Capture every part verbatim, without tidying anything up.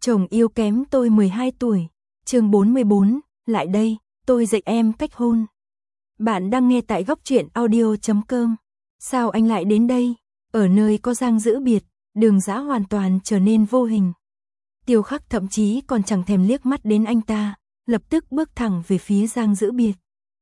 Chồng yêu kém tôi mười hai tuổi. Chương bốn mươi bốn, lại đây, tôi dạy em cách hôn. Bạn đang nghe tại góc truyện audio chấm com. Sao anh lại đến đây? Ở nơi có Giang Dữ Biệt, Đường Dã hoàn toàn trở nên vô hình. Tiêu Khắc thậm chí còn chẳng thèm liếc mắt đến anh ta, lập tức bước thẳng về phía Giang Dữ Biệt.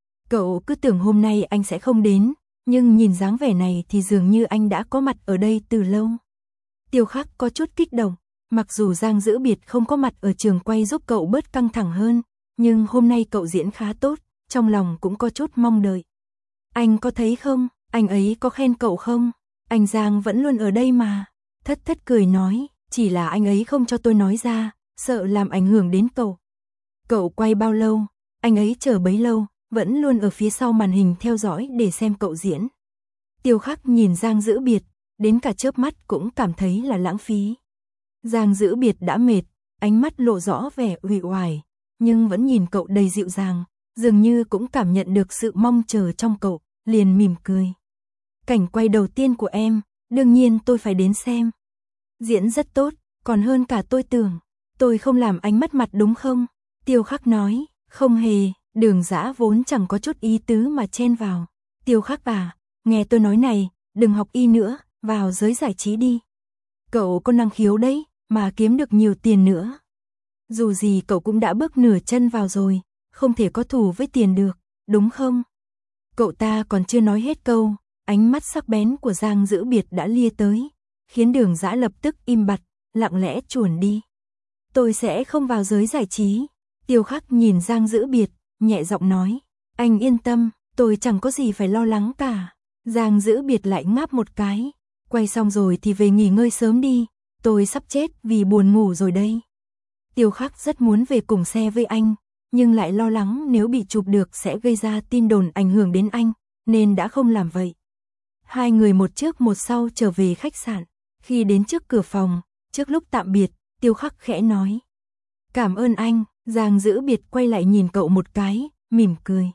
Cậu cứ tưởng hôm nay anh sẽ không đến, nhưng nhìn dáng vẻ này thì dường như anh đã có mặt ở đây từ lâu. Tiêu Khắc có chút kích động, mặc dù Giang Dữ Biệt không có mặt ở trường quay giúp cậu bớt căng thẳng hơn, nhưng hôm nay cậu diễn khá tốt, trong lòng cũng có chút mong đợi. Anh có thấy không, anh ấy có khen cậu không? Anh Giang vẫn luôn ở đây mà. Thất Thất cười nói, chỉ là anh ấy không cho tôi nói ra, sợ làm ảnh hưởng đến cậu. Cậu quay bao lâu, anh ấy chờ bấy lâu, vẫn luôn ở phía sau màn hình theo dõi để xem cậu diễn. Tiêu Khắc nhìn Giang Dữ Biệt, đến cả chớp mắt cũng cảm thấy là lãng phí. Giang Dữ Biệt đã mệt, ánh mắt lộ rõ vẻ uể oải, nhưng vẫn nhìn cậu đầy dịu dàng, dường như cũng cảm nhận được sự mong chờ trong cậu, liền mỉm cười. Cảnh quay đầu tiên của em, đương nhiên tôi phải đến xem. Diễn rất tốt, còn hơn cả tôi tưởng. Tôi không làm anh mất mặt đúng không? Tiêu Khắc nói, không hề. Đường Dã vốn chẳng có chút ý tứ mà chen vào. Tiêu Khắc à, nghe tôi nói này, đừng học y nữa, vào giới giải trí đi. Cậu có năng khiếu đấy, mà kiếm được nhiều tiền nữa. Dù gì cậu cũng đã bước nửa chân vào rồi, không thể có thù với tiền được, đúng không? Cậu ta còn chưa nói hết câu, ánh mắt sắc bén của Giang Dữ Biệt đã lia tới, khiến Đường Dã lập tức im bặt, lặng lẽ chuồn đi. Tôi sẽ không vào giới giải trí. Tiêu Khắc nhìn Giang Dữ Biệt, nhẹ giọng nói, anh yên tâm, tôi chẳng có gì phải lo lắng cả. Giang Dữ Biệt lại ngáp một cái, quay xong rồi thì về nghỉ ngơi sớm đi, tôi sắp chết vì buồn ngủ rồi đây. Tiêu Khắc rất muốn về cùng xe với anh, nhưng lại lo lắng nếu bị chụp được sẽ gây ra tin đồn ảnh hưởng đến anh, nên đã không làm vậy. Hai người một trước một sau trở về khách sạn, khi đến trước cửa phòng, trước lúc tạm biệt, Tiêu Khắc khẽ nói, cảm ơn anh. Giang Dữ Biệt quay lại nhìn cậu một cái, mỉm cười.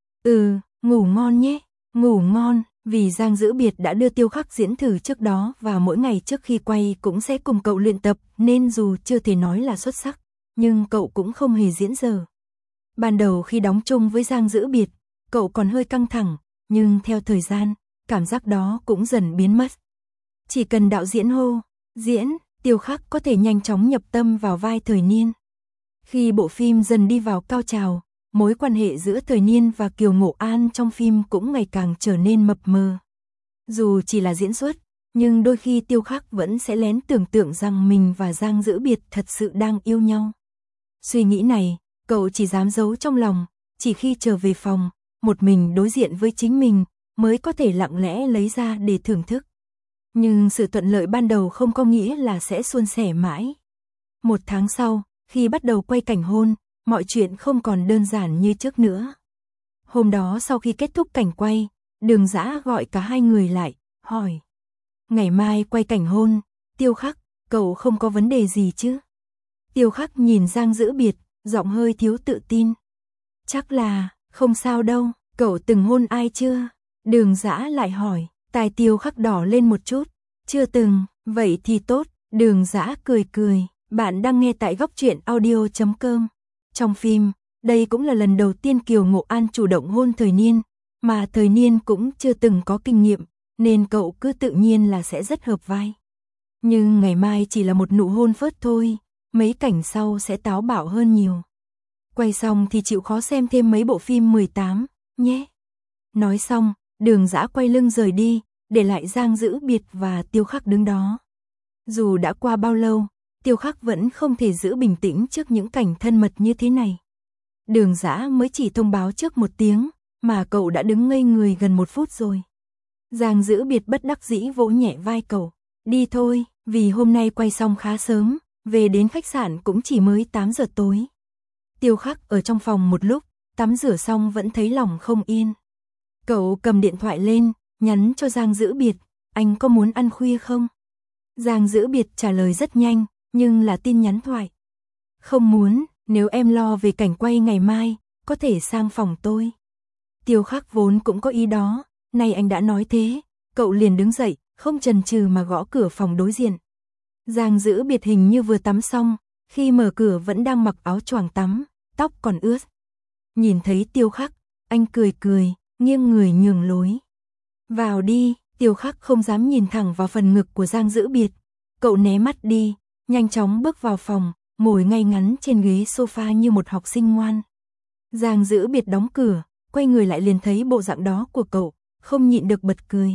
Ừ, ngủ ngon nhé, ngủ ngon, vì Giang Dữ Biệt đã đưa Tiêu Khắc diễn thử trước đó và mỗi ngày trước khi quay cũng sẽ cùng cậu luyện tập, nên dù chưa thể nói là xuất sắc, nhưng cậu cũng không hề diễn dở. Ban đầu khi đóng chung với Giang Dữ Biệt, cậu còn hơi căng thẳng, nhưng theo thời gian, cảm giác đó cũng dần biến mất. Chỉ cần đạo diễn hô, diễn, Tiêu Khắc có thể nhanh chóng nhập tâm vào vai Thời Niên. Khi bộ phim dần đi vào cao trào, mối quan hệ giữa Thời Niên và Kiều Ngộ An trong phim cũng ngày càng trở nên mập mờ. Dù chỉ là diễn xuất, nhưng đôi khi Tiêu Khắc vẫn sẽ lén tưởng tượng rằng mình và Giang Dữ Biệt thật sự đang yêu nhau. Suy nghĩ này, cậu chỉ dám giấu trong lòng, chỉ khi trở về phòng, một mình đối diện với chính mình, mới có thể lặng lẽ lấy ra để thưởng thức. Nhưng sự thuận lợi ban đầu không có nghĩa là sẽ suôn sẻ mãi. Một tháng sau, khi bắt đầu quay cảnh hôn, mọi chuyện không còn đơn giản như trước nữa. Hôm đó sau khi kết thúc cảnh quay, Đường Dã gọi cả hai người lại, hỏi. Ngày mai quay cảnh hôn, Tiêu Khắc, cậu không có vấn đề gì chứ? Tiêu Khắc nhìn Giang Dữ Biệt, giọng hơi thiếu tự tin. Chắc là, không sao đâu, cậu từng hôn ai chưa? Đường Dã lại hỏi, tai Tiêu Khắc đỏ lên một chút. Chưa từng, vậy thì tốt. Đường Dã cười cười. Bạn đang nghe tại góc truyện audio chấm com. Trong phim, đây cũng là lần đầu tiên Kiều Ngộ An chủ động hôn Thời Niên, mà Thời Niên cũng chưa từng có kinh nghiệm, nên cậu cứ tự nhiên là sẽ rất hợp vai. Nhưng ngày mai chỉ là một nụ hôn phớt thôi, mấy cảnh sau sẽ táo bạo hơn nhiều. Quay xong thì chịu khó xem thêm mấy bộ phim mười tám, nhé. Nói xong, Đường Dã quay lưng rời đi, để lại Giang Dữ Biệt và Tiêu Khắc đứng đó. Dù đã qua bao lâu, Tiêu Khắc vẫn không thể giữ bình tĩnh trước những cảnh thân mật như thế này. Đường Dã mới chỉ thông báo trước một tiếng, mà cậu đã đứng ngây người gần một phút rồi. Giang Dữ Biệt bất đắc dĩ vỗ nhẹ vai cậu. Đi thôi, vì hôm nay quay xong khá sớm, về đến khách sạn cũng chỉ mới tám giờ tối. Tiêu Khắc ở trong phòng một lúc, tắm rửa xong vẫn thấy lòng không yên. Cậu cầm điện thoại lên, nhắn cho Giang Dữ Biệt, anh có muốn ăn khuya không? Giang Dữ Biệt trả lời rất nhanh, nhưng là tin nhắn thoại. Không muốn, nếu em lo về cảnh quay ngày mai, có thể sang phòng tôi. Tiêu Khắc vốn cũng có ý đó, nay anh đã nói thế, cậu liền đứng dậy, không chần chừ mà gõ cửa phòng đối diện. Giang Dữ Biệt hình như vừa tắm xong, Khi mở cửa vẫn đang mặc áo choàng tắm, tóc còn ướt. Nhìn thấy Tiêu Khắc, anh cười cười, nghiêng người nhường lối. Vào đi, Tiêu Khắc không dám nhìn thẳng vào phần ngực của Giang Dữ Biệt. Cậu né mắt đi, nhanh chóng bước vào phòng, ngồi ngay ngắn trên ghế sofa như một học sinh ngoan. Giang Dữ Biệt đóng cửa, quay người lại liền thấy bộ dạng đó của cậu, không nhịn được bật cười.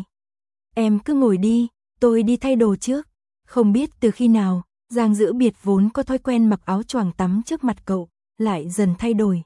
Em cứ ngồi đi, tôi đi thay đồ trước. Không biết từ khi nào, Giang Dữ Biệt vốn có thói quen mặc áo choàng tắm trước mặt cậu, lại dần thay đổi.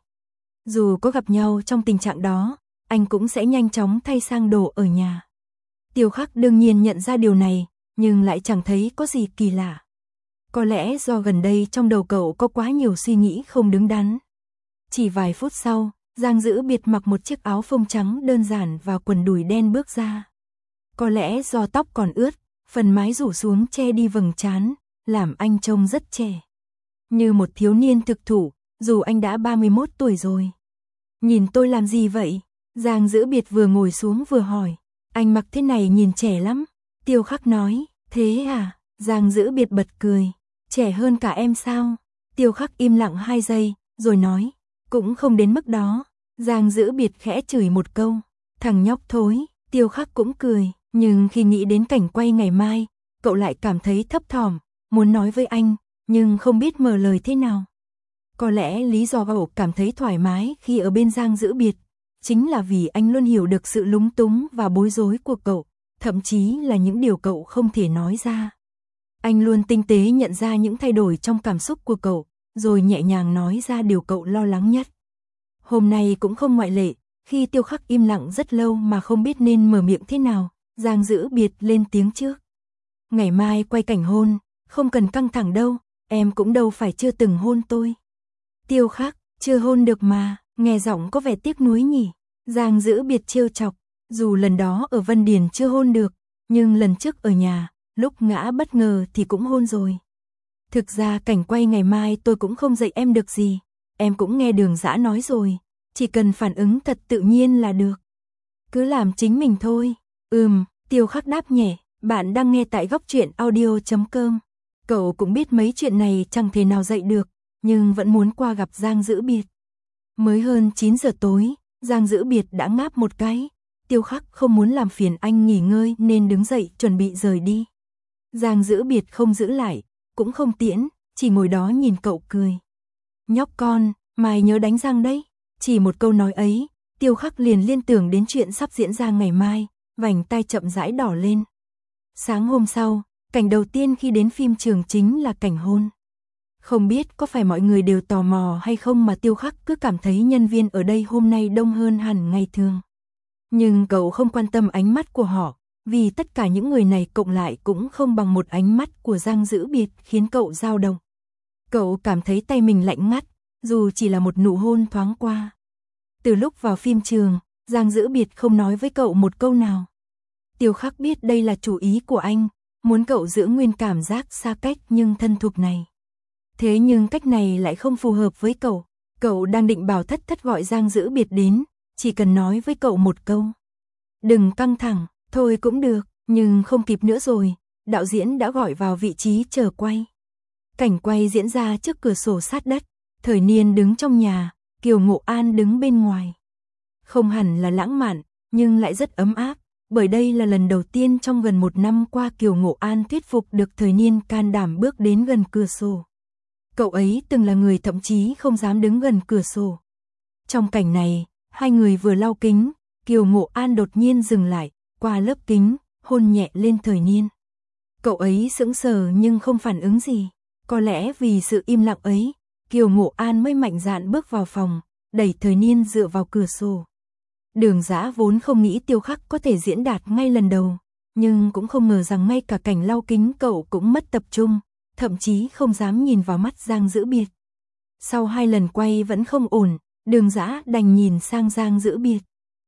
Dù có gặp nhau trong tình trạng đó, anh cũng sẽ nhanh chóng thay sang đồ ở nhà. Tiêu Khắc đương nhiên nhận ra điều này, nhưng lại chẳng thấy có gì kỳ lạ. Có lẽ do gần đây trong đầu cậu có quá nhiều suy nghĩ không đứng đắn. Chỉ vài phút sau, Giang Dữ Biệt mặc một chiếc áo phông trắng đơn giản và quần đùi đen bước ra. Có lẽ do tóc còn ướt, phần mái rủ xuống che đi vầng trán, làm anh trông rất trẻ. Như một thiếu niên thực thụ, dù anh đã ba mươi mốt tuổi rồi. Nhìn tôi làm gì vậy? Giang Dữ Biệt vừa ngồi xuống vừa hỏi. Anh mặc thế này nhìn trẻ lắm. Tiêu Khắc nói, thế à? Giang Dữ Biệt bật cười. Trẻ hơn cả em sao? Tiêu Khắc im lặng hai giây, rồi nói, cũng không đến mức đó. Giang Dữ Biệt khẽ chửi một câu, thằng nhóc thối. Tiêu Khắc cũng cười, nhưng khi nghĩ đến cảnh quay ngày mai, cậu lại cảm thấy thấp thỏm, muốn nói với anh, nhưng không biết mở lời thế nào. Có lẽ lý do cậu cảm thấy thoải mái khi ở bên Giang Dữ Biệt, chính là vì anh luôn hiểu được sự lúng túng và bối rối của cậu, thậm chí là những điều cậu không thể nói ra. Anh luôn tinh tế nhận ra những thay đổi trong cảm xúc của cậu, rồi nhẹ nhàng nói ra điều cậu lo lắng nhất. Hôm nay cũng không ngoại lệ, khi Tiêu Khắc im lặng rất lâu mà không biết nên mở miệng thế nào, Giang Dữ Biệt lên tiếng trước. Ngày mai quay cảnh hôn, không cần căng thẳng đâu, em cũng đâu phải chưa từng hôn tôi. Tiêu Khắc, chưa hôn được mà, nghe giọng có vẻ tiếc nuối nhỉ. Giang Dữ Biệt trêu chọc, dù lần đó ở Vân Điền chưa hôn được, nhưng lần trước ở nhà, lúc ngã bất ngờ thì cũng hôn rồi. Thực ra cảnh quay ngày mai tôi cũng không dạy em được gì, em cũng nghe Đường Dã nói rồi, chỉ cần phản ứng thật tự nhiên là được. Cứ làm chính mình thôi. Ừm, Tiêu Khắc đáp nhẹ, bạn đang nghe tại góc truyện audio chấm com. Cậu cũng biết mấy chuyện này chẳng thể nào dạy được, nhưng vẫn muốn qua gặp Giang Dữ Biệt. Mới hơn chín giờ tối, Giang Dữ Biệt đã ngáp một cái. Tiêu Khắc không muốn làm phiền anh nghỉ ngơi nên đứng dậy chuẩn bị rời đi. Giang Dữ Biệt không giữ lại, cũng không tiễn, chỉ ngồi đó nhìn cậu cười. Nhóc con, mai nhớ đánh răng đấy. Chỉ một câu nói ấy, Tiêu Khắc liền liên tưởng đến chuyện sắp diễn ra ngày mai, vành tai chậm rãi đỏ lên. Sáng hôm sau, cảnh đầu tiên khi đến phim trường chính là cảnh hôn. Không biết có phải mọi người đều tò mò hay không mà Tiêu Khắc cứ cảm thấy nhân viên ở đây hôm nay đông hơn hẳn ngày thường. Nhưng cậu không quan tâm ánh mắt của họ, vì tất cả những người này cộng lại cũng không bằng một ánh mắt của Giang Dữ Biệt khiến cậu dao động. Cậu cảm thấy tay mình lạnh ngắt, dù chỉ là một nụ hôn thoáng qua. Từ lúc vào phim trường, Giang Dữ Biệt không nói với cậu một câu nào. Tiêu Khắc biết đây là chủ ý của anh, muốn cậu giữ nguyên cảm giác xa cách nhưng thân thuộc này. Thế nhưng cách này lại không phù hợp với cậu. Cậu đang định bảo Thất Thất gọi Giang Dữ Biệt đến, chỉ cần nói với cậu một câu. Đừng căng thẳng, thôi cũng được, nhưng không kịp nữa rồi, đạo diễn đã gọi vào vị trí chờ quay. Cảnh quay diễn ra trước cửa sổ sát đất, Thời Niên đứng trong nhà, Kiều Ngộ An đứng bên ngoài. Không hẳn là lãng mạn, nhưng lại rất ấm áp, bởi đây là lần đầu tiên trong gần một năm qua Kiều Ngộ An thuyết phục được Thời Niên can đảm bước đến gần cửa sổ. Cậu ấy từng là người thậm chí không dám đứng gần cửa sổ. Trong cảnh này, hai người vừa lau kính, Kiều Ngộ An đột nhiên dừng lại, qua lớp kính, hôn nhẹ lên Thời Niên. Cậu ấy sững sờ nhưng không phản ứng gì. Có lẽ vì sự im lặng ấy, Kiều Ngộ An mới mạnh dạn bước vào phòng, đẩy Thời Niên dựa vào cửa sổ. Đường Dã vốn không nghĩ Tiêu Khắc có thể diễn đạt ngay lần đầu, nhưng cũng không ngờ rằng ngay cả cảnh lau kính cậu cũng mất tập trung, thậm chí không dám nhìn vào mắt Giang Dữ Biệt. Sau hai lần quay vẫn không ổn, Đường Dã đành nhìn sang Giang Dữ Biệt.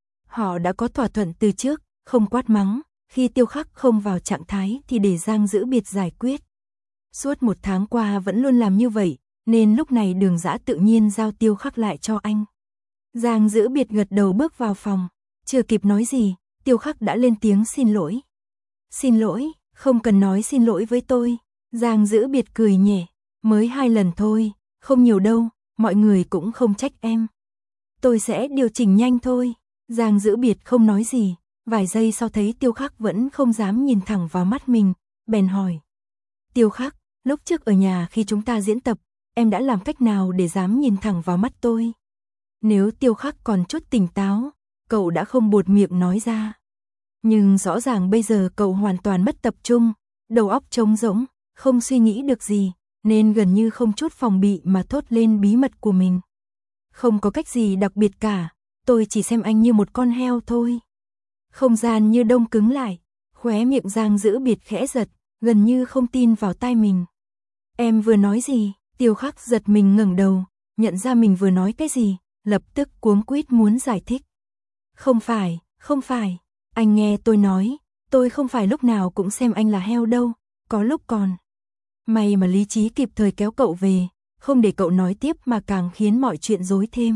Họ đã có thỏa thuận từ trước, không quát mắng, khi Tiêu Khắc không vào trạng thái thì để Giang Dữ Biệt giải quyết. Suốt một tháng qua vẫn luôn làm như vậy, nên lúc này Đường Dã tự nhiên giao Tiêu Khắc lại cho anh. Giang Dữ Biệt gật đầu bước vào phòng, chưa kịp nói gì, Tiêu Khắc đã lên tiếng xin lỗi. Xin lỗi, không cần nói xin lỗi với tôi. Giang Dữ Biệt cười nhẹ, Mới hai lần thôi, không nhiều đâu, mọi người cũng không trách em. Tôi sẽ điều chỉnh nhanh thôi. Giang Dữ Biệt không nói gì, vài giây sau thấy Tiêu Khắc vẫn không dám nhìn thẳng vào mắt mình, bèn hỏi. Tiêu Khắc, lúc trước ở nhà khi chúng ta diễn tập, em đã làm cách nào để dám nhìn thẳng vào mắt tôi? Nếu Tiêu Khắc còn chút tỉnh táo, cậu đã không buột miệng nói ra. Nhưng rõ ràng bây giờ cậu hoàn toàn mất tập trung, đầu óc trống rỗng, không suy nghĩ được gì, nên gần như không chút phòng bị mà thốt lên bí mật của mình. Không có cách gì đặc biệt cả, tôi chỉ xem anh như một con heo thôi. Không gian như đông cứng lại, khóe miệng Giang Dữ Biệt khẽ giật, gần như không tin vào tai mình. Em vừa nói gì? Tiêu Khắc giật mình ngẩng đầu, nhận ra mình vừa nói cái gì, lập tức cuống quýt muốn giải thích. Không phải, không phải, anh nghe tôi nói, tôi không phải lúc nào cũng xem anh là heo đâu, có lúc còn. May mà lý trí kịp thời kéo cậu về, không để cậu nói tiếp mà càng khiến mọi chuyện rối thêm.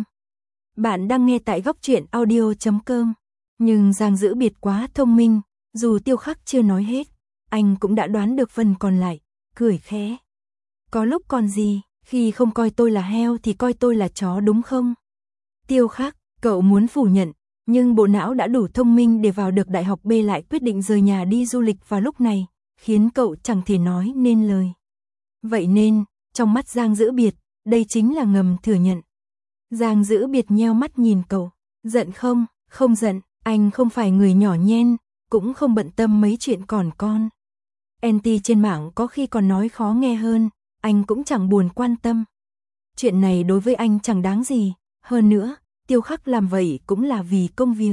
Bạn đang nghe tại góc truyện audio chấm com, nhưng Giang Dữ Biệt quá thông minh, dù Tiêu Khắc chưa nói hết, anh cũng đã đoán được phần còn lại, cười khẽ. Có lúc còn gì, khi không coi tôi là heo thì coi tôi là chó đúng không? Tiêu Khắc, cậu muốn phủ nhận, nhưng bộ não đã đủ thông minh để vào được đại học B lại quyết định rời nhà đi du lịch vào lúc này, khiến cậu chẳng thể nói nên lời. Vậy nên, trong mắt Giang Dữ Biệt, đây chính là ngầm thừa nhận. Giang Dữ Biệt nheo mắt nhìn cậu, giận không? Không giận, anh không phải người nhỏ nhen, cũng không bận tâm mấy chuyện còn con. Anti trên mạng có khi còn nói khó nghe hơn, anh cũng chẳng buồn quan tâm. Chuyện này đối với anh chẳng đáng gì, hơn nữa, Tiêu Khắc làm vậy cũng là vì công việc.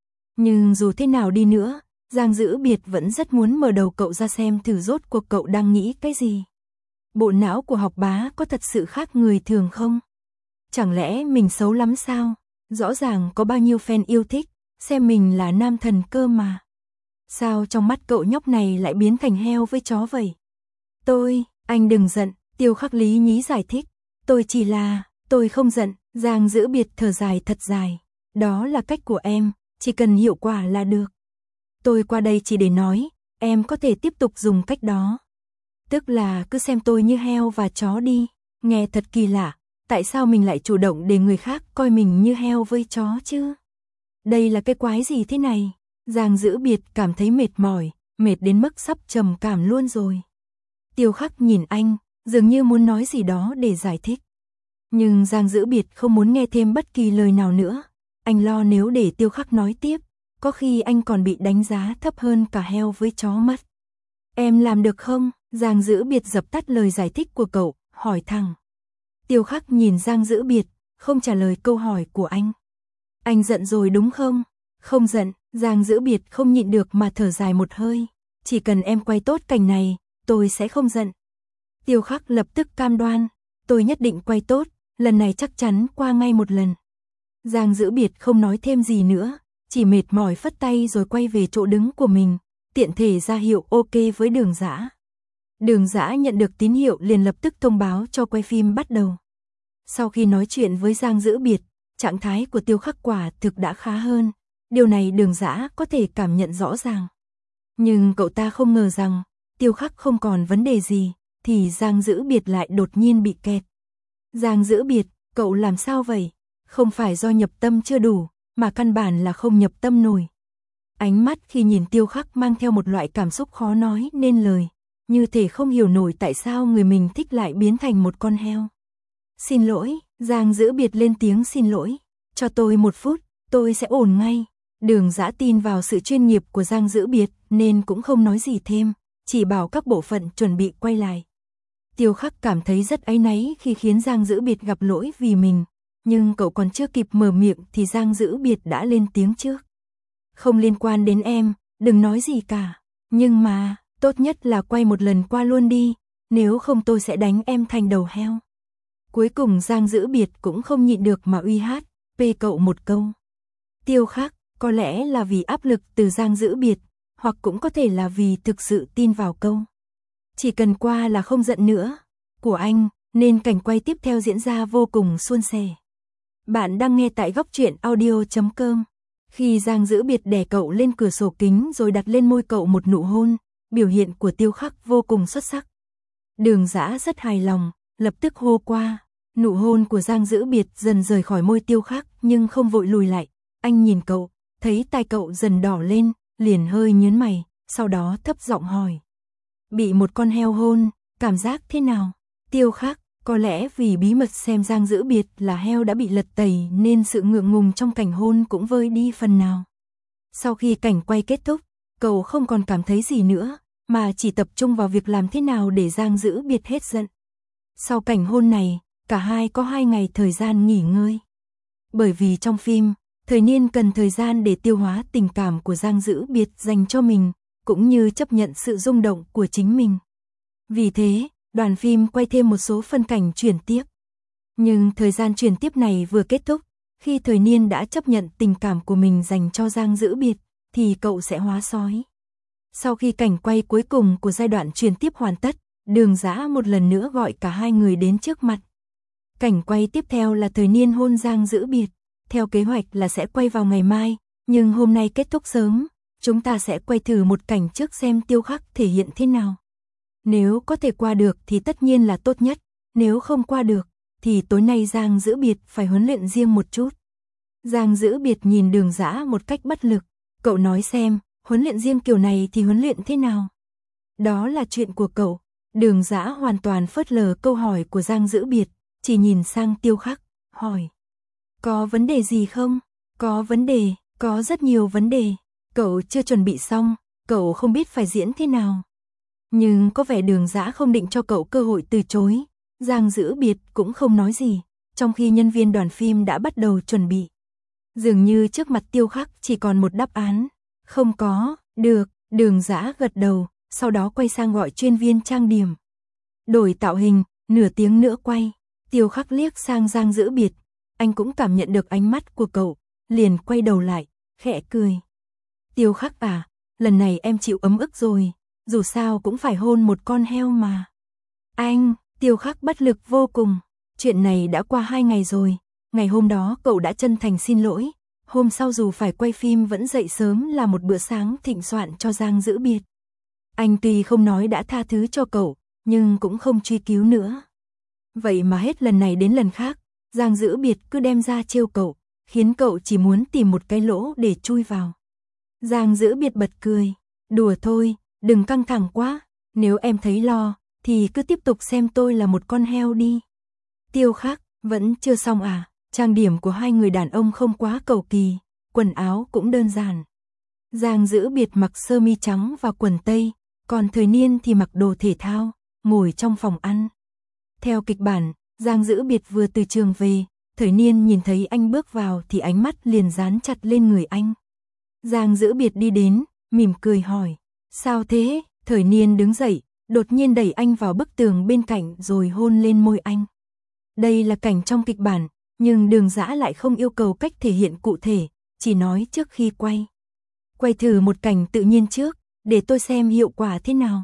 Nhưng dù thế nào đi nữa, Giang Dữ Biệt vẫn rất muốn mở đầu cậu ra xem thử rốt cuộc cậu đang nghĩ cái gì. Bộ não của học bá có thật sự khác người thường không? Chẳng lẽ mình xấu lắm sao? Rõ ràng có bao nhiêu fan yêu thích, xem mình là nam thần cơ mà. Sao trong mắt cậu nhóc này lại biến thành heo với chó vậy? Tôi, anh đừng giận, Tiêu Khắc lý nhí giải thích. Tôi chỉ là, tôi không giận, Giang Dữ Biệt thở dài thật dài. Đó là cách của em, chỉ cần hiệu quả là được. Tôi qua đây chỉ để nói, em có thể tiếp tục dùng cách đó. Tức là cứ xem tôi như heo và chó đi, nghe thật kỳ lạ, tại sao mình lại chủ động để người khác coi mình như heo với chó chứ? Đây là cái quái gì thế này? Giang Dữ Biệt cảm thấy mệt mỏi, mệt đến mức sắp trầm cảm luôn rồi. Tiêu Khắc nhìn anh, dường như muốn nói gì đó để giải thích. Nhưng Giang Dữ Biệt không muốn nghe thêm bất kỳ lời nào nữa. Anh lo nếu để Tiêu Khắc nói tiếp, có khi anh còn bị đánh giá thấp hơn cả heo với chó mất. Em làm được không? Giang Dữ Biệt dập tắt lời giải thích của cậu, hỏi thẳng. Tiêu Khắc nhìn Giang Dữ Biệt, không trả lời câu hỏi của anh. Anh giận rồi đúng không? Không giận, Giang Dữ Biệt không nhịn được mà thở dài một hơi. Chỉ cần em quay tốt cảnh này, tôi sẽ không giận. Tiêu Khắc lập tức cam đoan, tôi nhất định quay tốt, lần này chắc chắn qua ngay một lần. Giang Dữ Biệt không nói thêm gì nữa, chỉ mệt mỏi phất tay rồi quay về chỗ đứng của mình, tiện thể ra hiệu ok với Đường Dã. Đường Dã nhận được tín hiệu liền lập tức thông báo cho quay phim bắt đầu. Sau khi nói chuyện với Giang Dữ Biệt, trạng thái của Tiêu Khắc quả thực đã khá hơn, điều này Đường Dã có thể cảm nhận rõ ràng. Nhưng cậu ta không ngờ rằng, Tiêu Khắc không còn vấn đề gì, thì Giang Dữ Biệt lại đột nhiên bị kẹt. Giang Dữ Biệt, cậu làm sao vậy? Không phải do nhập tâm chưa đủ, mà căn bản là không nhập tâm nổi. Ánh mắt khi nhìn Tiêu Khắc mang theo một loại cảm xúc khó nói nên lời, như thể không hiểu nổi tại sao người mình thích lại biến thành một con heo. Xin lỗi, Giang Dữ Biệt lên tiếng xin lỗi. Cho tôi một phút, tôi sẽ ổn ngay. Đường Dã tin vào sự chuyên nghiệp của Giang Dữ Biệt nên cũng không nói gì thêm, chỉ bảo các bộ phận chuẩn bị quay lại. Tiêu Khắc cảm thấy rất áy náy khi khiến Giang Dữ Biệt gặp lỗi vì mình, nhưng cậu còn chưa kịp mở miệng thì Giang Dữ Biệt đã lên tiếng trước. Không liên quan đến em, đừng nói gì cả. Nhưng mà, tốt nhất là quay một lần qua luôn đi, nếu không tôi sẽ đánh em thành đầu heo. Cuối cùng Giang Dữ Biệt cũng không nhịn được mà uy hát, pê cậu một câu. Tiêu Khắc, có lẽ là vì áp lực từ Giang Dữ Biệt, hoặc cũng có thể là vì thực sự tin vào câu. Chỉ cần qua là không giận nữa, của anh, nên cảnh quay tiếp theo diễn ra vô cùng suôn sẻ. Bạn đang nghe tại góc truyện audio chấm com. Khi Giang Dữ Biệt đè cậu lên cửa sổ kính rồi đặt lên môi cậu một nụ hôn, biểu hiện của Tiêu Khắc vô cùng xuất sắc. Đường Dã rất hài lòng, lập tức hô qua. Nụ hôn của Giang Dữ Biệt dần rời khỏi môi Tiêu Khắc nhưng không vội lùi lại. Anh nhìn cậu, thấy tai cậu dần đỏ lên, liền hơi nhướng mày, sau đó thấp giọng hỏi. Bị một con heo hôn, cảm giác thế nào? Tiêu Khắc, có lẽ vì bí mật xem Giang Dữ Biệt là heo đã bị lật tẩy nên sự ngượng ngùng trong cảnh hôn cũng vơi đi phần nào. Sau khi cảnh quay kết thúc, cậu không còn cảm thấy gì nữa, mà chỉ tập trung vào việc làm thế nào để Giang Dữ Biệt hết giận. Sau cảnh hôn này, cả hai có hai ngày thời gian nghỉ ngơi. Bởi vì trong phim, Thời Niên cần thời gian để tiêu hóa tình cảm của Giang Dữ Biệt dành cho mình, cũng như chấp nhận sự rung động của chính mình. Vì thế, đoàn phim quay thêm một số phân cảnh chuyển tiếp. Nhưng thời gian chuyển tiếp này vừa kết thúc, khi Thời Niên đã chấp nhận tình cảm của mình dành cho Giang Dữ Biệt, thì cậu sẽ hóa sói. Sau khi cảnh quay cuối cùng của giai đoạn chuyển tiếp hoàn tất, Đường Dã một lần nữa gọi cả hai người đến trước mặt. Cảnh quay tiếp theo là Thời Niên hôn Giang Dữ Biệt. Theo kế hoạch là sẽ quay vào ngày mai, nhưng hôm nay kết thúc sớm, chúng ta sẽ quay thử một cảnh trước xem Tiêu Khắc thể hiện thế nào. Nếu có thể qua được thì tất nhiên là tốt nhất, nếu không qua được, thì tối nay Giang Dữ Biệt phải huấn luyện riêng một chút. Giang Dữ Biệt nhìn Đường Dã một cách bất lực, cậu nói xem, huấn luyện riêng kiểu này thì huấn luyện thế nào? Đó là chuyện của cậu. Đường Dã hoàn toàn phớt lờ câu hỏi của Giang Dữ Biệt, chỉ nhìn sang Tiêu Khắc, hỏi. Có vấn đề gì không? Có vấn đề, có rất nhiều vấn đề. Cậu chưa chuẩn bị xong, cậu không biết phải diễn thế nào. Nhưng có vẻ Đường Dã không định cho cậu cơ hội từ chối. Giang Dữ Biệt cũng không nói gì, trong khi nhân viên đoàn phim đã bắt đầu chuẩn bị. Dường như trước mặt Tiêu Khắc chỉ còn một đáp án. Không có, được, Đường Dã gật đầu, sau đó quay sang gọi chuyên viên trang điểm. Đổi tạo hình, nửa tiếng nữa quay. Tiêu Khắc liếc sang Giang Dữ Biệt. Anh cũng cảm nhận được ánh mắt của cậu, liền quay đầu lại, khẽ cười. Tiêu Khắc à, lần này em chịu ấm ức rồi, dù sao cũng phải hôn một con heo mà. Anh, Tiêu Khắc bất lực vô cùng, chuyện này đã qua hai ngày rồi, ngày hôm đó cậu đã chân thành xin lỗi, hôm sau dù phải quay phim vẫn dậy sớm làm một bữa sáng thịnh soạn cho Giang Dữ Biệt. Anh tuy không nói đã tha thứ cho cậu, nhưng cũng không truy cứu nữa. Vậy mà hết lần này đến lần khác, Giang Dữ Biệt cứ đem ra trêu cậu, khiến cậu chỉ muốn tìm một cái lỗ để chui vào. Giang Dữ Biệt bật cười, đùa thôi, đừng căng thẳng quá, nếu em thấy lo, thì cứ tiếp tục xem tôi là một con heo đi. Tiêu Khắc, vẫn chưa xong à? Trang điểm của hai người đàn ông không quá cầu kỳ, quần áo cũng đơn giản. Giang Dữ Biệt mặc sơ mi trắng và quần tây, còn Thời Niên thì mặc đồ thể thao, ngồi trong phòng ăn. Theo kịch bản, Giang Dữ Biệt vừa từ trường về, Thời Niên nhìn thấy anh bước vào thì ánh mắt liền dán chặt lên người anh. Giang Dữ Biệt đi đến, mỉm cười hỏi, sao thế? Thời Niên đứng dậy, đột nhiên đẩy anh vào bức tường bên cạnh rồi hôn lên môi anh. Đây là cảnh trong kịch bản, nhưng Đường Dã lại không yêu cầu cách thể hiện cụ thể, chỉ nói trước khi quay. Quay thử một cảnh tự nhiên trước, để tôi xem hiệu quả thế nào.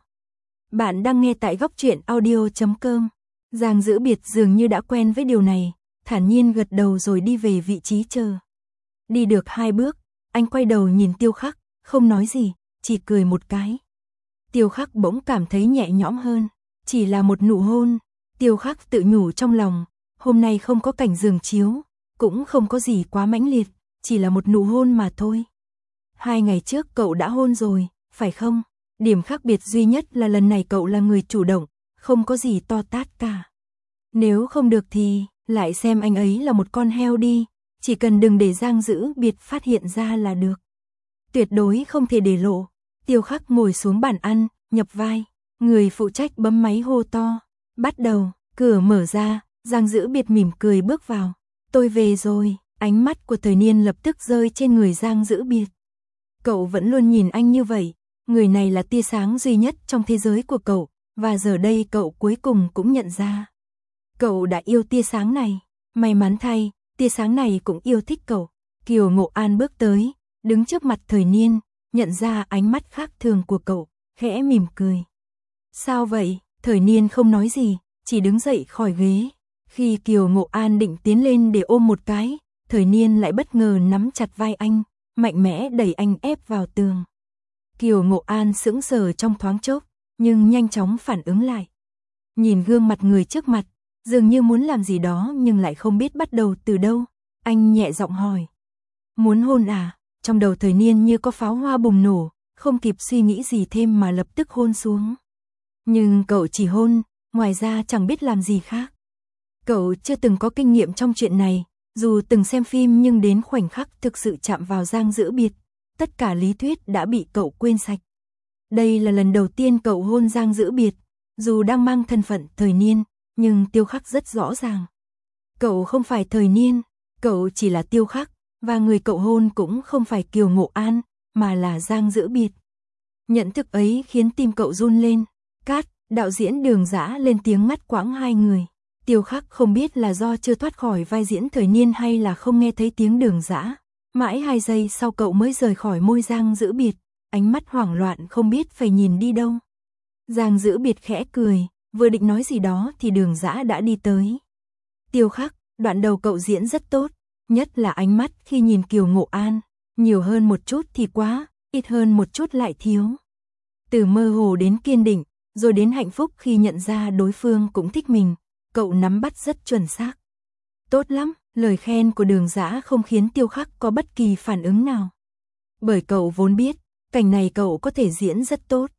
Bạn đang nghe tại góc truyện audio chấm com. Giang Dữ Biệt dường như đã quen với điều này, thản nhiên gật đầu rồi đi về vị trí chờ. Đi được hai bước, anh quay đầu nhìn Tiêu Khắc, không nói gì, chỉ cười một cái. Tiêu Khắc bỗng cảm thấy nhẹ nhõm hơn, chỉ là một nụ hôn. Tiêu Khắc tự nhủ trong lòng, hôm nay không có cảnh giường chiếu, cũng không có gì quá mãnh liệt, chỉ là một nụ hôn mà thôi. Hai ngày trước cậu đã hôn rồi, phải không? Điểm khác biệt duy nhất là lần này cậu là người chủ động, không có gì to tát cả. Nếu không được thì, lại xem anh ấy là một con heo đi, chỉ cần đừng để Giang Dữ Biệt phát hiện ra là được. Tuyệt đối không thể để lộ. Tiêu Khắc ngồi xuống bàn ăn, nhập vai, người phụ trách bấm máy hô to. Bắt đầu, cửa mở ra, Giang Dữ Biệt mỉm cười bước vào. Tôi về rồi, ánh mắt của Thời Niên lập tức rơi trên người Giang Dữ Biệt. Cậu vẫn luôn nhìn anh như vậy, người này là tia sáng duy nhất trong thế giới của cậu, và giờ đây cậu cuối cùng cũng nhận ra. Cậu đã yêu tia sáng này, may mắn thay, tia sáng này cũng yêu thích cậu. Kiều Ngộ An bước tới, đứng trước mặt Thời Niên, nhận ra ánh mắt khác thường của cậu, khẽ mỉm cười. Sao vậy? Thời Niên không nói gì, chỉ đứng dậy khỏi ghế. Khi Kiều Ngộ An định tiến lên để ôm một cái, Thời Niên lại bất ngờ nắm chặt vai anh, mạnh mẽ đẩy anh ép vào tường. Kiều Ngộ An sững sờ trong thoáng chốc, nhưng nhanh chóng phản ứng lại. Nhìn gương mặt người trước mặt, dường như muốn làm gì đó nhưng lại không biết bắt đầu từ đâu. Anh nhẹ giọng hỏi. Muốn hôn à? Trong đầu Thời Niên như có pháo hoa bùng nổ, không kịp suy nghĩ gì thêm mà lập tức hôn xuống. Nhưng cậu chỉ hôn, ngoài ra chẳng biết làm gì khác. Cậu chưa từng có kinh nghiệm trong chuyện này, dù từng xem phim nhưng đến khoảnh khắc thực sự chạm vào Giang Dữ Biệt, tất cả lý thuyết đã bị cậu quên sạch. Đây là lần đầu tiên cậu hôn Giang Dữ Biệt, dù đang mang thân phận Thời Niên, nhưng Tiêu Khắc rất rõ ràng. Cậu không phải Thời Niên, cậu chỉ là Tiêu Khắc, và người cậu hôn cũng không phải Kiều Ngộ An, mà là Giang Dữ Biệt. Nhận thức ấy khiến tim cậu run lên. Cát, đạo diễn Đường Dã lên tiếng ngắt quãng hai người. Tiêu Khắc không biết là do chưa thoát khỏi vai diễn Thời Niên hay là không nghe thấy tiếng Đường Dã. Mãi hai giây sau cậu mới rời khỏi môi Giang Dữ Biệt, ánh mắt hoảng loạn không biết phải nhìn đi đâu. Giang Dữ Biệt khẽ cười, vừa định nói gì đó thì Đường Dã đã đi tới. Tiêu Khắc, đoạn đầu cậu diễn rất tốt, nhất là ánh mắt khi nhìn Kiều Ngộ An, nhiều hơn một chút thì quá, ít hơn một chút lại thiếu. Từ mơ hồ đến kiên định, rồi đến hạnh phúc khi nhận ra đối phương cũng thích mình, cậu nắm bắt rất chuẩn xác. Tốt lắm, lời khen của Đường Dã không khiến Tiêu Khắc có bất kỳ phản ứng nào. Bởi cậu vốn biết, cảnh này cậu có thể diễn rất tốt.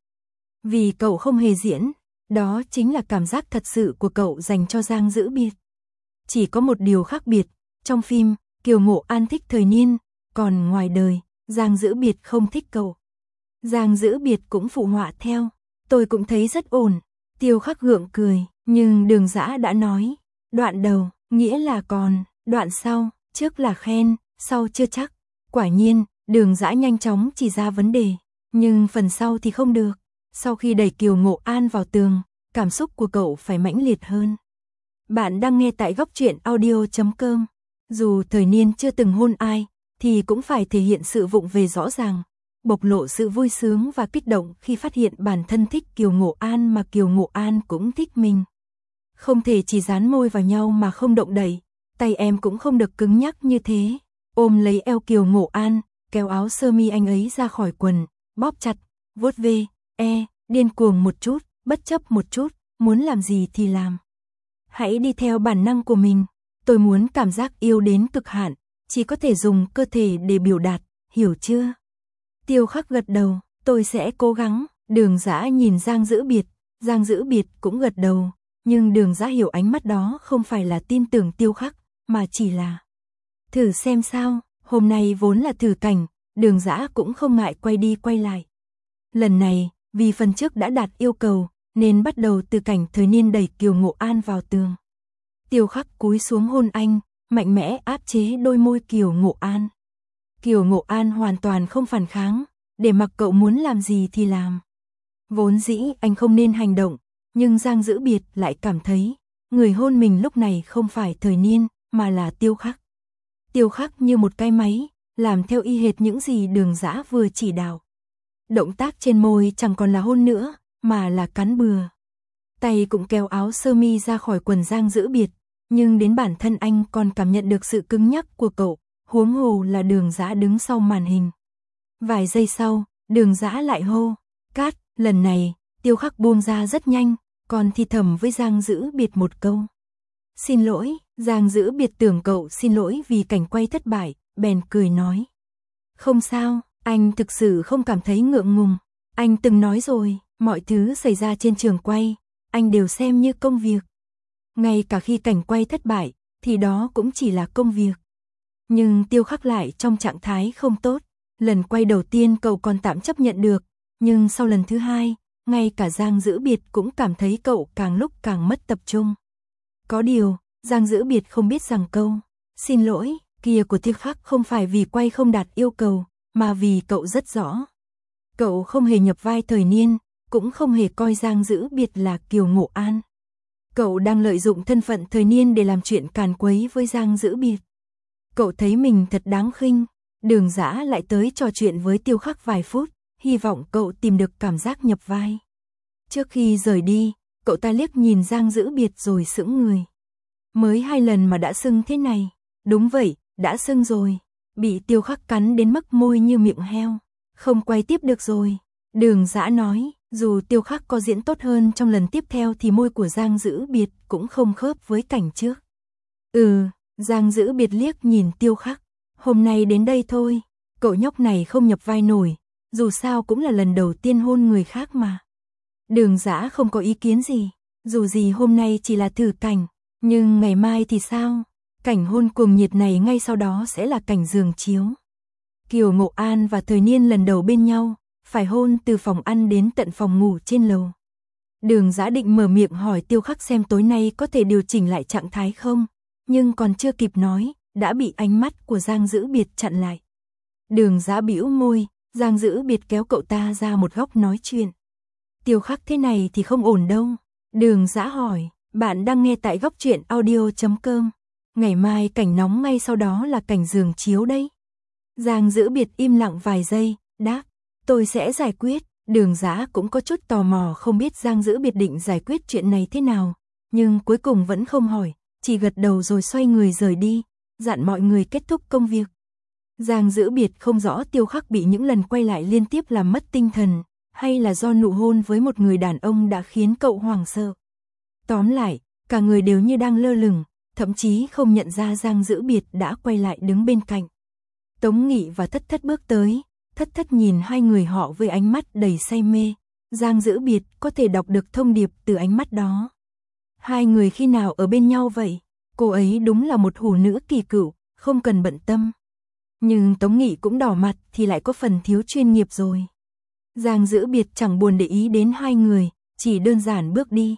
Vì cậu không hề diễn, đó chính là cảm giác thật sự của cậu dành cho Giang Dữ Biệt. Chỉ có một điều khác biệt, trong phim, Kiều Ngộ An thích Thời Niên, còn ngoài đời, Giang Dữ Biệt không thích cậu. Giang Dữ Biệt cũng phụ họa theo, tôi cũng thấy rất ổn. Tiêu Khắc gượng cười, nhưng Đường Dã đã nói, đoạn đầu, nghĩa là còn, đoạn sau, trước là khen, sau chưa chắc. Quả nhiên, Đường Dã nhanh chóng chỉ ra vấn đề, nhưng phần sau thì không được. Sau khi đẩy Kiều Ngộ An vào tường, cảm xúc của cậu phải mãnh liệt hơn. Bạn đang nghe tại góc truyện audio chấm com. Dù Thời Niên chưa từng hôn ai, thì cũng phải thể hiện sự vụng về rõ ràng, bộc lộ sự vui sướng và kích động khi phát hiện bản thân thích Kiều Ngộ An mà Kiều Ngộ An cũng thích mình. Không thể chỉ dán môi vào nhau mà không động đậy, tay em cũng không được cứng nhắc như thế. Ôm lấy eo Kiều Ngộ An, kéo áo sơ mi anh ấy ra khỏi quần, bóp chặt, vuốt ve, e, điên cuồng một chút, bất chấp một chút, muốn làm gì thì làm. Hãy đi theo bản năng của mình, tôi muốn cảm giác yêu đến cực hạn, chỉ có thể dùng cơ thể để biểu đạt, hiểu chưa? Tiêu Khắc gật đầu, tôi sẽ cố gắng. Đường Dã nhìn Giang Dữ Biệt, Giang Dữ Biệt cũng gật đầu, nhưng Đường Dã hiểu ánh mắt đó không phải là tin tưởng Tiêu Khắc, mà chỉ là thử xem sao. Hôm nay vốn là thử cảnh, Đường Dã cũng không ngại quay đi quay lại. Lần này, vì phần trước đã đạt yêu cầu, nên bắt đầu từ cảnh Thời Niên đẩy Kiều Ngộ An vào tường. Tiêu Khắc cúi xuống hôn anh, mạnh mẽ áp chế đôi môi Kiều Ngộ An. Kiều Ngộ An hoàn toàn không phản kháng, để mặc cậu muốn làm gì thì làm. Vốn dĩ anh không nên hành động, nhưng Giang Dữ Biệt lại cảm thấy, người hôn mình lúc này không phải Thời Niên, mà là Tiêu Khắc. Tiêu Khắc như một cái máy, làm theo y hệt những gì Đường Dã vừa chỉ đạo. Động tác trên môi chẳng còn là hôn nữa, mà là cắn bừa. Tay cũng kéo áo sơ mi ra khỏi quần Giang Dữ Biệt, nhưng đến bản thân anh còn cảm nhận được sự cứng nhắc của cậu, huống hồ là Đường Dã đứng sau màn hình. Vài giây sau, Đường Dã lại hô, cát, lần này, Tiêu Khắc buông ra rất nhanh, còn thì thầm với Giang Dữ Biệt một câu. Xin lỗi, Giang Dữ Biệt tưởng cậu xin lỗi vì cảnh quay thất bại, bèn cười nói. Không sao, anh thực sự không cảm thấy ngượng ngùng, anh từng nói rồi, mọi thứ xảy ra trên trường quay, anh đều xem như công việc. Ngay cả khi cảnh quay thất bại, thì đó cũng chỉ là công việc. Nhưng Tiêu Khắc lại trong trạng thái không tốt, lần quay đầu tiên cậu còn tạm chấp nhận được, nhưng sau lần thứ hai, ngay cả Giang Dữ Biệt cũng cảm thấy cậu càng lúc càng mất tập trung. Có điều, Giang Dữ Biệt không biết rằng câu xin lỗi kia của Tiêu Khắc không phải vì quay không đạt yêu cầu, mà vì cậu rất rõ. Cậu không hề nhập vai Thời Niên, cũng không hề coi Giang Dữ Biệt là Kiều Ngộ An. Cậu đang lợi dụng thân phận Thời Niên để làm chuyện càn quấy với Giang Dữ Biệt. Cậu thấy mình thật đáng khinh. Đường Dã lại tới trò chuyện với Tiêu Khắc vài phút, hy vọng cậu tìm được cảm giác nhập vai. Trước khi rời đi, cậu ta liếc nhìn Giang Dữ Biệt rồi sững người. Mới hai lần mà đã sưng thế này. Đúng vậy, đã sưng rồi. Bị Tiêu Khắc cắn đến mức môi như miệng heo. Không quay tiếp được rồi. Đường Dã nói, Dù Tiêu Khắc có diễn tốt hơn trong lần tiếp theo thì môi của Giang Dữ Biệt cũng không khớp với cảnh trước. Ừ, Giang Dữ Biệt liếc nhìn Tiêu Khắc. Hôm nay đến đây thôi, cậu nhóc này không nhập vai nổi, dù sao cũng là lần đầu tiên hôn người khác mà. Đường Dã không có ý kiến gì, dù gì hôm nay chỉ là thử cảnh, nhưng ngày mai thì sao? Cảnh hôn cuồng nhiệt này ngay sau đó sẽ là cảnh giường chiếu. Kiều Ngộ An và Thời Niên lần đầu bên nhau, phải hôn từ phòng ăn đến tận phòng ngủ trên lầu. Đường Dã định mở miệng hỏi Tiêu Khắc xem tối nay có thể điều chỉnh lại trạng thái không, nhưng còn chưa kịp nói, đã bị ánh mắt của Giang Dữ Biệt chặn lại. Đường Dã bĩu môi, Giang Dữ Biệt kéo cậu ta ra một góc nói chuyện. Tiêu Khắc thế này thì không ổn đâu. Đường Dã hỏi, bạn đang nghe tại góc truyện audio chấm com. Ngày mai cảnh nóng ngay sau đó là cảnh giường chiếu đấy. Giang Dữ Biệt im lặng vài giây, đáp, tôi sẽ giải quyết. Đường Dã cũng có chút tò mò không biết Giang Dữ Biệt định giải quyết chuyện này thế nào, nhưng cuối cùng vẫn không hỏi, chỉ gật đầu rồi xoay người rời đi, dặn mọi người kết thúc công việc. Giang Dữ Biệt không rõ Tiêu Khắc bị những lần quay lại liên tiếp làm mất tinh thần, hay là do nụ hôn với một người đàn ông đã khiến cậu hoảng sợ. Tóm lại, cả người đều như đang lơ lửng, thậm chí không nhận ra Giang Dữ Biệt đã quay lại đứng bên cạnh. Tống Nghị và Thất Thất bước tới, Thất Thất nhìn hai người họ với ánh mắt đầy say mê, Giang Dữ Biệt có thể đọc được thông điệp từ ánh mắt đó. Hai người khi nào ở bên nhau vậy? Cô ấy đúng là một hủ nữ kỳ cựu, không cần bận tâm. Nhưng Tống Nghị cũng đỏ mặt thì lại có phần thiếu chuyên nghiệp rồi. Giang Dữ Biệt chẳng buồn để ý đến hai người, chỉ đơn giản bước đi.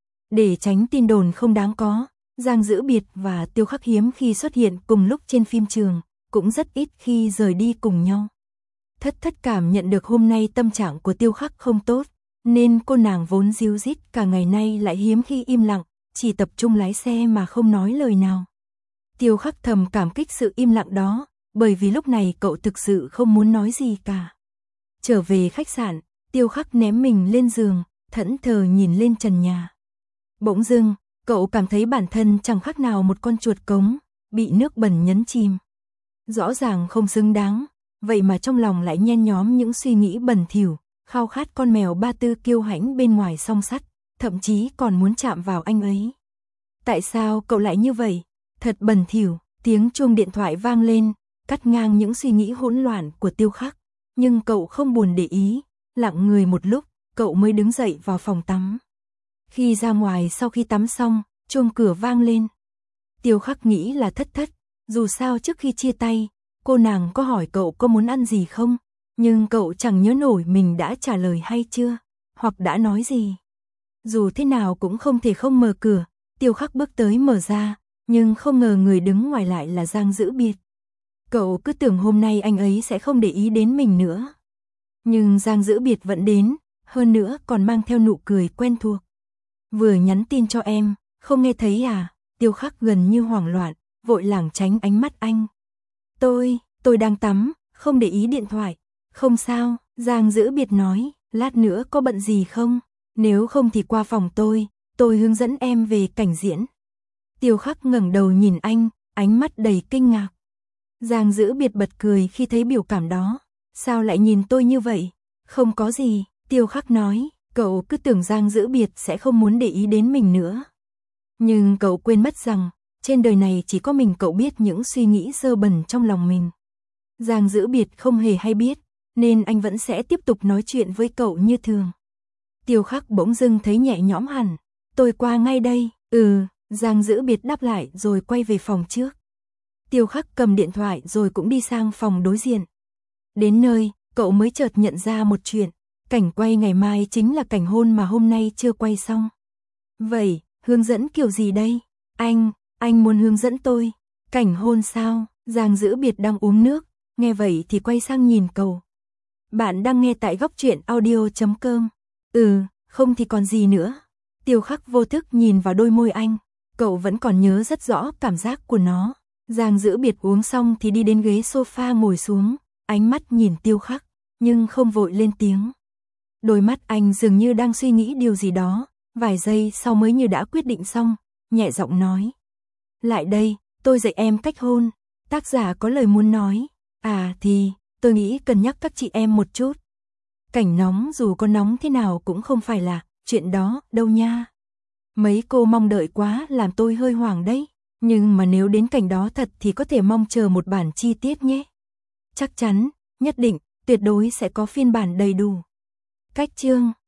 Để tránh tin đồn không đáng có, Giang Dữ Biệt và Tiêu Khắc hiếm khi xuất hiện cùng lúc trên phim trường, cũng rất ít khi rời đi cùng nhau. Thất Thất cảm nhận được hôm nay tâm trạng của Tiêu Khắc không tốt, nên cô nàng vốn ríu rít cả ngày nay lại hiếm khi im lặng, chỉ tập trung lái xe mà không nói lời nào. Tiêu Khắc thầm cảm kích sự im lặng đó, bởi vì lúc này cậu thực sự không muốn nói gì cả. Trở về khách sạn, Tiêu Khắc ném mình lên giường, thẫn thờ nhìn lên trần nhà. Bỗng dưng, cậu cảm thấy bản thân chẳng khác nào một con chuột cống, bị nước bẩn nhấn chìm. Rõ ràng không xứng đáng, vậy mà trong lòng lại nhen nhóm những suy nghĩ bẩn thỉu, khao khát con mèo ba tư kiêu hãnh bên ngoài song sắt, thậm chí còn muốn chạm vào anh ấy. Tại sao cậu lại như vậy? Thật bẩn thỉu. Tiếng chuông điện thoại vang lên, cắt ngang những suy nghĩ hỗn loạn của Tiêu Khắc, nhưng cậu không buồn để ý, lặng người một lúc, cậu mới đứng dậy vào phòng tắm. Khi ra ngoài sau khi tắm xong, chuông cửa vang lên. Tiêu Khắc nghĩ là Thất Thất, dù sao trước khi chia tay, cô nàng có hỏi cậu có muốn ăn gì không, nhưng cậu chẳng nhớ nổi mình đã trả lời hay chưa, hoặc đã nói gì. Dù thế nào cũng không thể không mở cửa, Tiêu Khắc bước tới mở ra, nhưng không ngờ người đứng ngoài lại là Giang Dữ Biệt. Cậu cứ tưởng hôm nay anh ấy sẽ không để ý đến mình nữa. Nhưng Giang Dữ Biệt vẫn đến, hơn nữa còn mang theo nụ cười quen thuộc. Vừa nhắn tin cho em, không nghe thấy à? Tiêu Khắc gần như hoảng loạn, vội lảng tránh ánh mắt anh. Tôi, tôi đang tắm, không để ý điện thoại. Không sao, Giang Dữ Biệt nói, lát nữa có bận gì không? Nếu không thì qua phòng tôi, tôi hướng dẫn em về cảnh diễn. Tiêu Khắc ngẩng đầu nhìn anh, ánh mắt đầy kinh ngạc. Giang Dữ Biệt bật cười khi thấy biểu cảm đó. Sao lại nhìn tôi như vậy? Không có gì, Tiêu Khắc nói, cậu cứ tưởng Giang Dữ Biệt sẽ không muốn để ý đến mình nữa. Nhưng cậu quên mất rằng, trên đời này chỉ có mình cậu biết những suy nghĩ dơ bẩn trong lòng mình. Giang Dữ Biệt không hề hay biết, nên anh vẫn sẽ tiếp tục nói chuyện với cậu như thường. Tiêu Khắc bỗng dưng thấy nhẹ nhõm hẳn. Tôi qua ngay đây. Ừ, Giang Dữ Biệt đáp lại rồi quay về phòng trước. Tiêu Khắc cầm điện thoại rồi cũng đi sang phòng đối diện. Đến nơi, cậu mới chợt nhận ra một chuyện. Cảnh quay ngày mai chính là cảnh hôn mà hôm nay chưa quay xong. Vậy, hướng dẫn kiểu gì đây? Anh, anh muốn hướng dẫn tôi. Cảnh hôn sao? Giang Dữ Biệt đang uống nước, nghe vậy thì quay sang nhìn cậu. Bạn đang nghe tại góc truyện audio chấm com. Ừ, không thì còn gì nữa. Tiêu Khắc vô thức nhìn vào đôi môi anh, cậu vẫn còn nhớ rất rõ cảm giác của nó. Giang Dữ Biệt uống xong thì đi đến ghế sofa ngồi xuống, ánh mắt nhìn Tiêu Khắc, nhưng không vội lên tiếng. Đôi mắt anh dường như đang suy nghĩ điều gì đó, vài giây sau mới như đã quyết định xong, nhẹ giọng nói. Lại đây, tôi dạy em cách hôn. Tác giả có lời muốn nói. À thì, tôi nghĩ cần nhắc các chị em một chút. Cảnh nóng dù có nóng thế nào cũng không phải là chuyện đó đâu nha. Mấy cô mong đợi quá làm tôi hơi hoảng đấy. Nhưng mà nếu đến cảnh đó thật thì có thể mong chờ một bản chi tiết nhé. Chắc chắn, nhất định, tuyệt đối sẽ có phiên bản đầy đủ. Cách chương